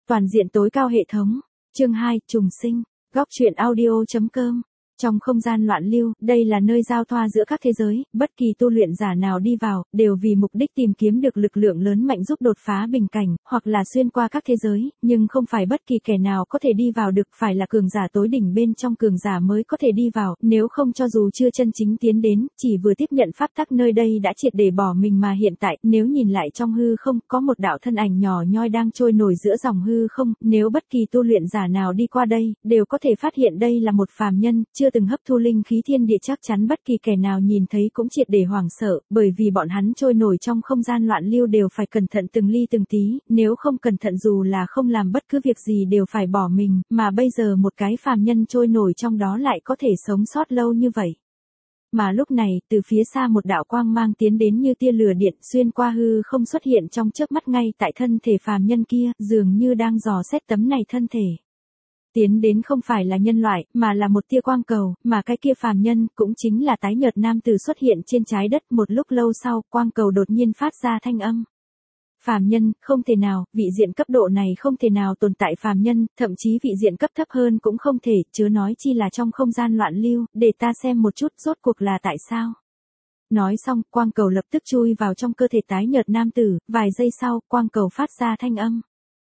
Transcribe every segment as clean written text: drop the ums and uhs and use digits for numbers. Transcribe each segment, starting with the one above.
Toàn diện tối cao hệ thống. Chương 2, trùng sinh. Góc truyện audio.com. Trong không gian loạn lưu, đây là nơi giao thoa giữa các thế giới, bất kỳ tu luyện giả nào đi vào, đều vì mục đích tìm kiếm được lực lượng lớn mạnh giúp đột phá bình cảnh, hoặc là xuyên qua các thế giới, nhưng không phải bất kỳ kẻ nào có thể đi vào được, phải là cường giả tối đỉnh bên trong cường giả mới có thể đi vào, nếu không cho dù chưa chân chính tiến đến, chỉ vừa tiếp nhận pháp tắc nơi đây đã triệt để bỏ mình mà hiện tại, nếu nhìn lại trong hư không, có một đạo thân ảnh nhỏ nhoi đang trôi nổi giữa dòng hư không, nếu bất kỳ tu luyện giả nào đi qua đây, đều có thể phát hiện đây là một phàm nhân, chưa từng hấp thu linh khí thiên địa, chắc chắn bất kỳ kẻ nào nhìn thấy cũng triệt để hoảng sợ, bởi vì bọn hắn trôi nổi trong không gian loạn lưu đều phải cẩn thận từng ly từng tí, nếu không cẩn thận dù là không làm bất cứ việc gì đều phải bỏ mình, mà bây giờ một cái phàm nhân trôi nổi trong đó lại có thể sống sót lâu như vậy. Mà lúc này, từ phía xa một đạo quang mang tiến đến như tia lửa điện, xuyên qua hư không xuất hiện trong chớp mắt ngay tại thân thể phàm nhân kia, dường như đang dò xét tấm này thân thể. Tiến đến không phải là nhân loại, mà là một tia quang cầu, mà cái kia phàm nhân, cũng chính là tái nhợt nam tử xuất hiện trên trái đất. Một lúc lâu sau, quang cầu đột nhiên phát ra thanh âm. Phàm nhân, không thể nào, vị diện cấp độ này không thể nào tồn tại phàm nhân, thậm chí vị diện cấp thấp hơn cũng không thể, chớ nói chi là trong không gian loạn lưu, để ta xem một chút rốt cuộc là tại sao. Nói xong, quang cầu lập tức chui vào trong cơ thể tái nhợt nam tử, vài giây sau, quang cầu phát ra thanh âm.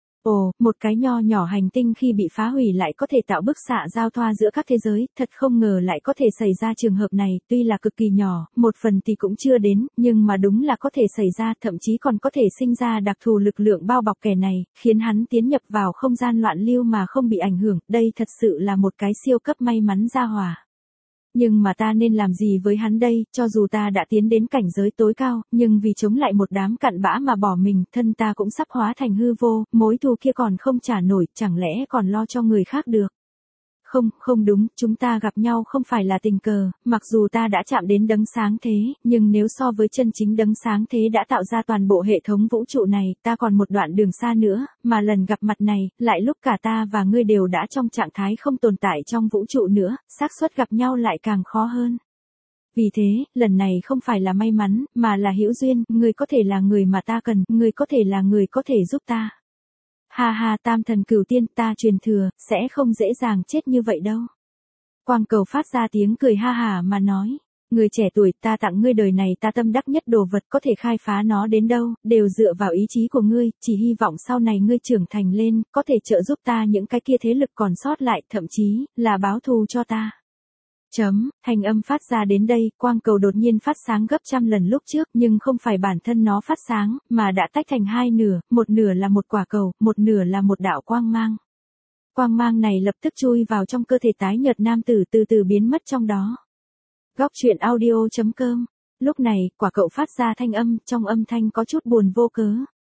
Ồ, một cái nho nhỏ hành tinh khi bị phá hủy lại có thể tạo bức xạ giao thoa giữa các thế giới, thật không ngờ lại có thể xảy ra trường hợp này, tuy là cực kỳ nhỏ, một phần thì cũng chưa đến, nhưng mà đúng là có thể xảy ra, thậm chí còn có thể sinh ra đặc thù lực lượng bao bọc kẻ này, khiến hắn tiến nhập vào không gian loạn lưu mà không bị ảnh hưởng, đây thật sự là một cái siêu cấp may mắn gia hỏa. Nhưng mà ta nên làm gì với hắn đây, cho dù ta đã tiến đến cảnh giới tối cao, nhưng vì chống lại một đám cặn bã mà bỏ mình, thân ta cũng sắp hóa thành hư vô, mối thù kia còn không trả nổi, chẳng lẽ còn lo cho người khác được. Không đúng, chúng ta gặp nhau không phải là tình cờ, mặc dù ta đã chạm đến đấng sáng thế, nhưng nếu so với chân chính đấng sáng thế đã tạo ra toàn bộ hệ thống vũ trụ này, ta còn một đoạn đường xa nữa, mà lần gặp mặt này, lại lúc cả ta và ngươi đều đã trong trạng thái không tồn tại trong vũ trụ nữa, xác suất gặp nhau lại càng khó hơn. Vì thế, lần này không phải là may mắn, mà là hữu duyên, ngươi có thể là người mà ta cần, ngươi có thể là người có thể giúp ta. Ha ha, tam thần cửu tiên, ta truyền thừa, sẽ không dễ dàng chết như vậy đâu. Quang cầu phát ra tiếng cười ha hả mà nói, người trẻ tuổi, ta tặng ngươi đời này ta tâm đắc nhất đồ vật, có thể khai phá nó đến đâu, đều dựa vào ý chí của ngươi, chỉ hy vọng sau này ngươi trưởng thành lên, có thể trợ giúp ta những cái kia thế lực còn sót lại, thậm chí, là báo thù cho ta. Thanh âm phát ra đến đây, quang cầu đột nhiên phát sáng gấp trăm lần lúc trước, nhưng không phải bản thân nó phát sáng, mà đã tách thành hai nửa, một nửa là một quả cầu, một nửa là một đạo quang mang. Quang mang này lập tức chui vào trong cơ thể tái nhợt nam tử, từ từ biến mất trong đó. Góc truyện audio.com. Lúc này, quả cầu phát ra thanh âm, trong âm thanh có chút buồn vô cớ.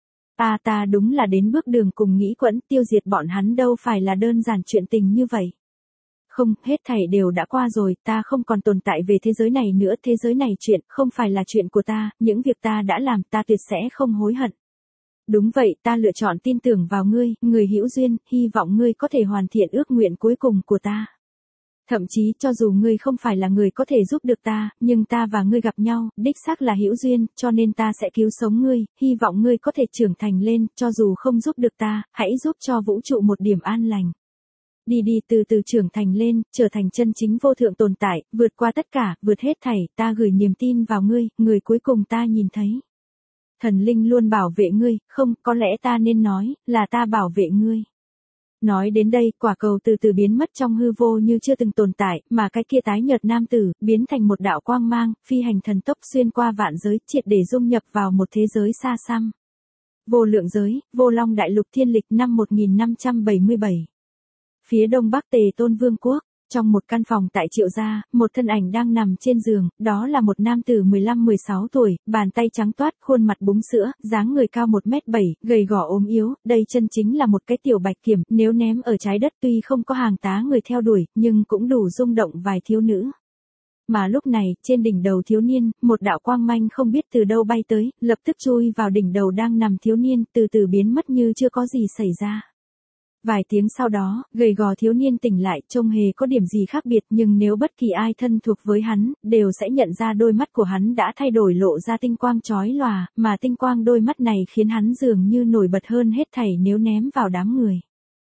Ta đúng là đến bước đường cùng nghĩ quẫn, tiêu diệt bọn hắn đâu phải là đơn giản chuyện tình như vậy. Không, hết thảy đều đã qua rồi, ta không còn tồn tại về thế giới này nữa, thế giới này chuyện, không phải là chuyện của ta, những việc ta đã làm, ta tuyệt sẽ không hối hận. Đúng vậy, ta lựa chọn tin tưởng vào ngươi, người hữu duyên, hy vọng ngươi có thể hoàn thiện ước nguyện cuối cùng của ta. Thậm chí, cho dù ngươi không phải là người có thể giúp được ta, nhưng ta và ngươi gặp nhau, đích xác là hữu duyên, cho nên ta sẽ cứu sống ngươi, hy vọng ngươi có thể trưởng thành lên, cho dù không giúp được ta, hãy giúp cho vũ trụ một điểm an lành. Đi từ từ trưởng thành lên, trở thành chân chính vô thượng tồn tại, vượt qua tất cả, vượt hết thảy, ta gửi niềm tin vào ngươi, người cuối cùng ta nhìn thấy. Thần linh luôn bảo vệ ngươi, không, có lẽ ta nên nói, là ta bảo vệ ngươi. Nói đến đây, quả cầu từ từ biến mất trong hư vô như chưa từng tồn tại, mà cái kia tái nhợt nam tử, biến thành một đạo quang mang, phi hành thần tốc xuyên qua vạn giới, triệt để dung nhập vào một thế giới xa xăm. Vô lượng giới, Vô Long Đại Lục Thiên Lịch năm 1577. Phía đông bắc Tề Tôn Vương quốc, trong một căn phòng tại Triệu gia, một thân ảnh đang nằm trên giường, đó là một nam tử 15-16 tuổi, bàn tay trắng toát, khuôn mặt búng sữa, dáng người cao 1m7, gầy gò ốm yếu, đây chân chính là một cái tiểu bạch kiểm, nếu ném ở trái đất tuy không có hàng tá người theo đuổi, nhưng cũng đủ rung động vài thiếu nữ. Mà lúc này, trên đỉnh đầu thiếu niên, một đạo quang manh không biết từ đâu bay tới, lập tức chui vào đỉnh đầu đang nằm thiếu niên, từ từ biến mất như chưa có gì xảy ra. Vài tiếng sau đó, gầy gò thiếu niên tỉnh lại, trông hề có điểm gì khác biệt, nhưng nếu bất kỳ ai thân thuộc với hắn, đều sẽ nhận ra đôi mắt của hắn đã thay đổi, lộ ra tinh quang chói lòa, mà tinh quang đôi mắt này khiến hắn dường như nổi bật hơn hết thảy nếu ném vào đám người.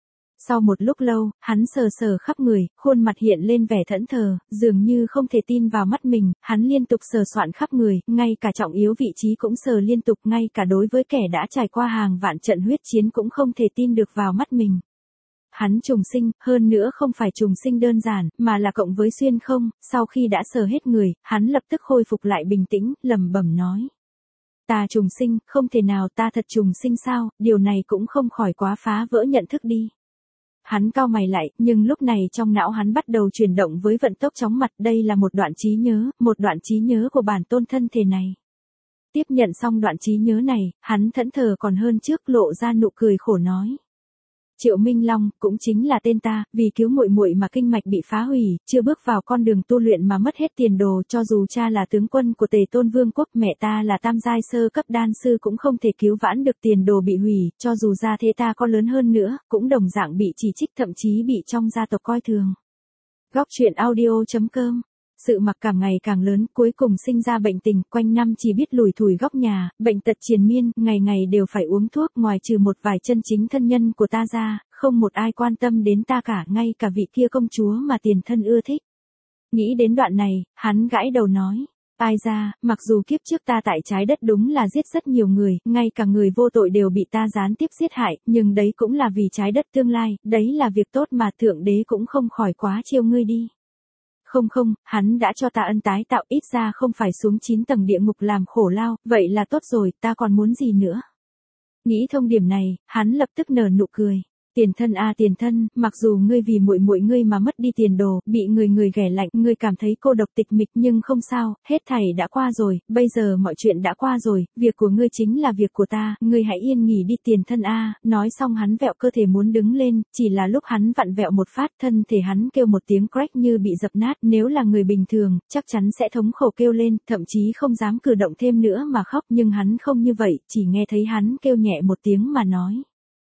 Sau một lúc lâu, hắn sờ sờ khắp người, khuôn mặt hiện lên vẻ thẫn thờ, dường như không thể tin vào mắt mình, hắn liên tục sờ soạn khắp người, ngay cả trọng yếu vị trí cũng sờ liên tục, ngay cả đối với kẻ đã trải qua hàng vạn trận huyết chiến cũng không thể tin được vào mắt mình. Hắn trùng sinh, hơn nữa không phải trùng sinh đơn giản, mà là cộng với xuyên không, sau khi đã sờ hết người, hắn lập tức khôi phục lại bình tĩnh, lẩm bẩm nói. Ta trùng sinh, không thể nào, ta thật trùng sinh sao, điều này cũng không khỏi quá phá vỡ nhận thức đi. Hắn cau mày lại, nhưng lúc này trong não hắn bắt đầu chuyển động với vận tốc chóng mặt, đây là một đoạn trí nhớ của bản tôn thân thể này. Tiếp nhận xong đoạn trí nhớ này, hắn thẫn thờ còn hơn trước, lộ ra nụ cười khổ nói. Triệu Minh Long, cũng chính là tên ta, vì cứu muội muội mà kinh mạch bị phá hủy, chưa bước vào con đường tu luyện mà mất hết tiền đồ, cho dù cha là tướng quân của Tề Tôn Vương quốc, mẹ ta là tam giai sơ cấp đan sư cũng không thể cứu vãn được tiền đồ bị hủy, cho dù gia thế ta có lớn hơn nữa, cũng đồng dạng bị chỉ trích, thậm chí bị trong gia tộc coi thường. Góc truyện audio.com. Sự mặc cảm ngày càng lớn, cuối cùng sinh ra bệnh tình, quanh năm chỉ biết lủi thủi góc nhà, bệnh tật triền miên, ngày ngày đều phải uống thuốc, ngoài trừ một vài chân chính thân nhân của ta ra, không một ai quan tâm đến ta cả, ngay cả vị kia công chúa mà tiền thân ưa thích. Nghĩ đến đoạn này, hắn gãi đầu nói. Ai ra, mặc dù kiếp trước ta tại trái đất đúng là giết rất nhiều người, ngay cả người vô tội đều bị ta gián tiếp giết hại, nhưng đấy cũng là vì trái đất tương lai, đấy là việc tốt mà Thượng Đế cũng không khỏi quá chiêu ngươi đi. Không, hắn đã cho ta ân tái tạo, ít ra không phải xuống 9 tầng địa ngục làm khổ lao, vậy là tốt rồi, ta còn muốn gì nữa. Nghĩ thông điểm này, hắn lập tức nở nụ cười. Tiền thân a tiền thân, mặc dù ngươi vì muội muội ngươi mà mất đi tiền đồ, bị người ghẻ lạnh, ngươi cảm thấy cô độc tịch mịch, nhưng không sao, hết thảy đã qua rồi, bây giờ mọi chuyện đã qua rồi, việc của ngươi chính là việc của ta, ngươi hãy yên nghỉ đi tiền thân a. Nói xong hắn vẹo cơ thể muốn đứng lên, chỉ là lúc hắn vặn vẹo một phát, thân thể hắn kêu một tiếng crack như bị dập nát, nếu là người bình thường, chắc chắn sẽ thống khổ kêu lên, thậm chí không dám cử động thêm nữa mà khóc, nhưng hắn không như vậy, chỉ nghe thấy hắn kêu nhẹ một tiếng mà nói.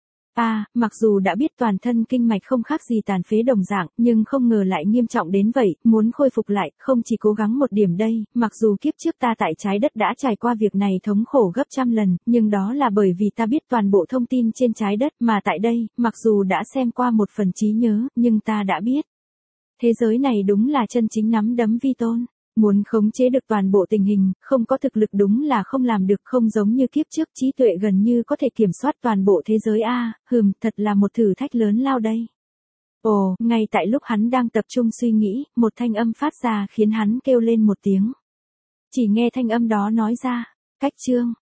Mặc dù đã biết toàn thân kinh mạch không khác gì tàn phế đồng dạng, nhưng không ngờ lại nghiêm trọng đến vậy, muốn khôi phục lại, không chỉ cố gắng một điểm đây, mặc dù kiếp trước ta tại trái đất đã trải qua việc này thống khổ gấp trăm lần, nhưng đó là bởi vì ta biết toàn bộ thông tin trên trái đất, mà tại đây, mặc dù đã xem qua một phần trí nhớ, nhưng ta đã biết. Thế giới này đúng là chân chính nắm đấm vi tôn. Muốn khống chế được toàn bộ tình hình, không có thực lực đúng là không làm được, không giống như kiếp trước trí tuệ gần như có thể kiểm soát toàn bộ thế giới thật là một thử thách lớn lao đây. Ồ, ngay tại lúc hắn đang tập trung suy nghĩ, một thanh âm phát ra khiến hắn kêu lên một tiếng. Chỉ nghe thanh âm đó nói ra, cách chương.